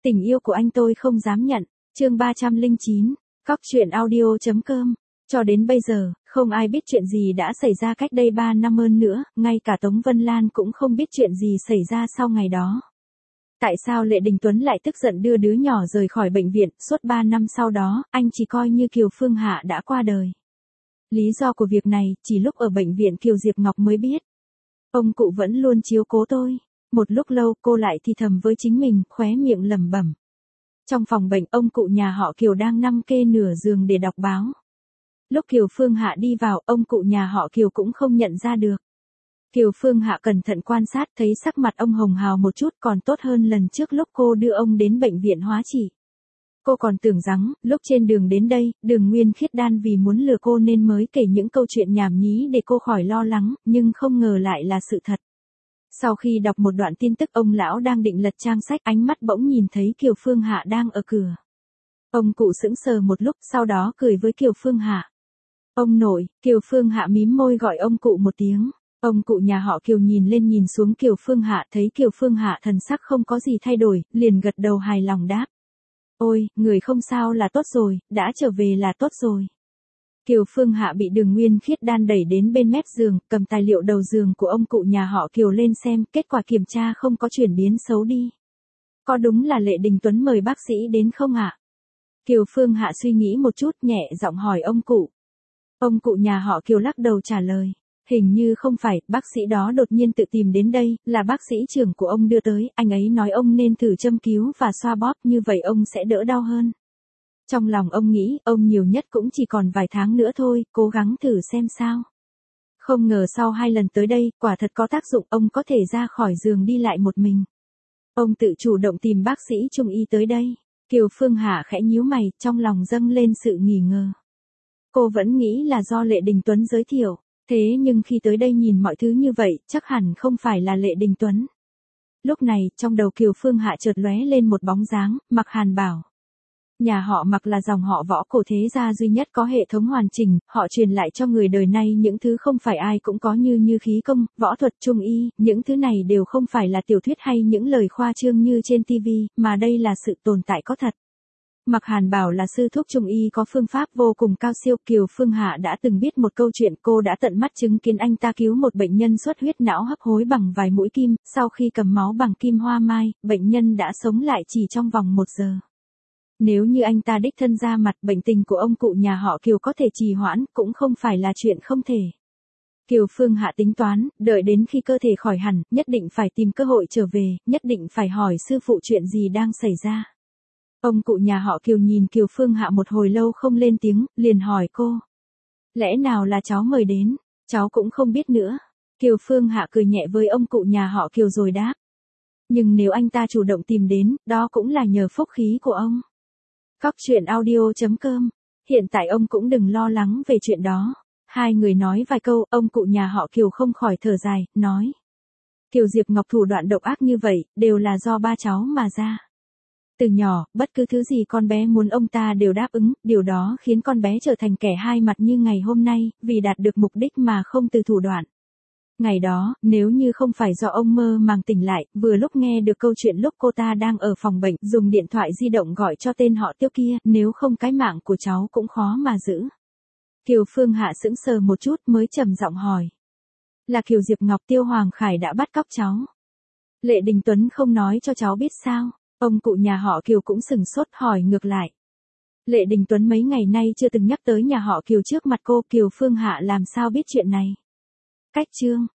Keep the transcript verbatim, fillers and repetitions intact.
Tình yêu của anh tôi không dám nhận. Chương ba trăm lẻ chín, cóc truyện audio chấm com. Cho đến bây giờ, không ai biết chuyện gì đã xảy ra cách đây ba năm hơn nữa, ngay cả Tống Vân Lan cũng không biết chuyện gì xảy ra sau ngày đó. Tại sao Lệ Đình Tuấn lại tức giận đưa đứa nhỏ rời khỏi bệnh viện, suốt ba năm sau đó, anh chỉ coi như Kiều Phương Hạ đã qua đời. Lý do của việc này, chỉ lúc ở bệnh viện Kiều Diệp Ngọc mới biết. Ông cụ vẫn luôn chiếu cố tôi. Một lúc lâu cô lại thì thầm với chính mình, khóe miệng lẩm bẩm. Trong phòng bệnh, ông cụ nhà họ Kiều đang nằm kê nửa giường để đọc báo. Lúc Kiều Phương Hạ đi vào, ông cụ nhà họ Kiều cũng không nhận ra được. Kiều Phương Hạ cẩn thận quan sát thấy sắc mặt ông hồng hào một chút còn tốt hơn lần trước lúc cô đưa ông đến bệnh viện hóa trị. Cô còn tưởng rằng, lúc trên đường đến đây, Đường Nguyên Khiết Đan vì muốn lừa cô nên mới kể những câu chuyện nhảm nhí để cô khỏi lo lắng, nhưng không ngờ lại là sự thật. Sau khi đọc một đoạn tin tức ông lão đang định lật trang sách, ánh mắt bỗng nhìn thấy Kiều Phương Hạ đang ở cửa. Ông cụ sững sờ một lúc, sau đó cười với Kiều Phương Hạ. Ông nội. Kiều Phương Hạ mím môi gọi ông cụ một tiếng. Ông cụ nhà họ Kiều nhìn lên nhìn xuống Kiều Phương Hạ, thấy Kiều Phương Hạ thần sắc không có gì thay đổi, liền gật đầu hài lòng đáp. Ôi, người không sao là tốt rồi, đã trở về là tốt rồi. Kiều Phương Hạ bị Đường Nguyên Khiết Đan đẩy đến bên mép giường, cầm tài liệu đầu giường của ông cụ nhà họ Kiều lên xem, kết quả kiểm tra không có chuyển biến xấu đi. Có đúng là Lệ Đình Tuấn mời bác sĩ đến không ạ? Kiều Phương Hạ suy nghĩ một chút, nhẹ giọng hỏi ông cụ. Ông cụ nhà họ Kiều lắc đầu trả lời. Hình như không phải, bác sĩ đó đột nhiên tự tìm đến đây, là bác sĩ trưởng của ông đưa tới, anh ấy nói ông nên thử châm cứu và xoa bóp, như vậy ông sẽ đỡ đau hơn. Trong lòng ông nghĩ, ông nhiều nhất cũng chỉ còn vài tháng nữa thôi, cố gắng thử xem sao. Không ngờ sau hai lần tới đây, quả thật có tác dụng, ông có thể ra khỏi giường đi lại một mình. Ông tự chủ động tìm bác sĩ trung y tới đây. Kiều Phương Hạ khẽ nhíu mày, trong lòng dâng lên sự nghi ngờ. Cô vẫn nghĩ là do Lệ Đình Tuấn giới thiệu. Thế nhưng khi tới đây nhìn mọi thứ như vậy, chắc hẳn không phải là Lệ Đình Tuấn. Lúc này, trong đầu Kiều Phương Hạ chợt lóe lên một bóng dáng, Mạc Hàn Bảo. Nhà họ Mạc là dòng họ võ cổ thế gia duy nhất có hệ thống hoàn chỉnh, họ truyền lại cho người đời nay những thứ không phải ai cũng có như như khí công, võ thuật, trung y, những thứ này đều không phải là tiểu thuyết hay những lời khoa trương như trên ti vi, mà đây là sự tồn tại có thật. Mạc Hàn Bảo là sư thuốc trung y có phương pháp vô cùng cao siêu. Kiều Phương Hạ đã từng biết một câu chuyện, cô đã tận mắt chứng kiến anh ta cứu một bệnh nhân xuất huyết não hấp hối bằng vài mũi kim, sau khi cầm máu bằng kim hoa mai, bệnh nhân đã sống lại chỉ trong vòng một giờ. Nếu như anh ta đích thân ra mặt, bệnh tình của ông cụ nhà họ Kiều có thể trì hoãn, cũng không phải là chuyện không thể. Kiều Phương Hạ tính toán, đợi đến khi cơ thể khỏi hẳn, nhất định phải tìm cơ hội trở về, nhất định phải hỏi sư phụ chuyện gì đang xảy ra. Ông cụ nhà họ Kiều nhìn Kiều Phương Hạ một hồi lâu không lên tiếng, liền hỏi cô. Lẽ nào là cháu mời đến? Cháu cũng không biết nữa. Kiều Phương Hạ cười nhẹ với ông cụ nhà họ Kiều rồi đáp. Nhưng nếu anh ta chủ động tìm đến, đó cũng là nhờ phúc khí của ông. Cóc truyện audio chấm com. Hiện tại ông cũng đừng lo lắng về chuyện đó. Hai người nói vài câu, ông cụ nhà họ Kiều không khỏi thở dài, nói. Kiều Diệp Ngọc thủ đoạn độc ác như vậy, đều là do ba cháu mà ra. Từ nhỏ, bất cứ thứ gì con bé muốn ông ta đều đáp ứng, điều đó khiến con bé trở thành kẻ hai mặt như ngày hôm nay, vì đạt được mục đích mà không từ thủ đoạn. Ngày đó, nếu như không phải do ông mơ màng tỉnh lại, vừa lúc nghe được câu chuyện lúc cô ta đang ở phòng bệnh, dùng điện thoại di động gọi cho tên họ Tiêu kia, nếu không cái mạng của cháu cũng khó mà giữ. Kiều Phương Hạ sững sờ một chút mới trầm giọng hỏi. Là Kiều Diệp Ngọc, Tiêu Hoàng Khải đã bắt cóc cháu. Lệ Đình Tuấn không nói cho cháu biết sao? Ông cụ nhà họ Kiều cũng sừng sốt hỏi ngược lại. Lệ Đình Tuấn mấy ngày nay chưa từng nhắc tới nhà họ Kiều trước mặt cô, Kiều Phương Hạ làm sao biết chuyện này? Cách chương.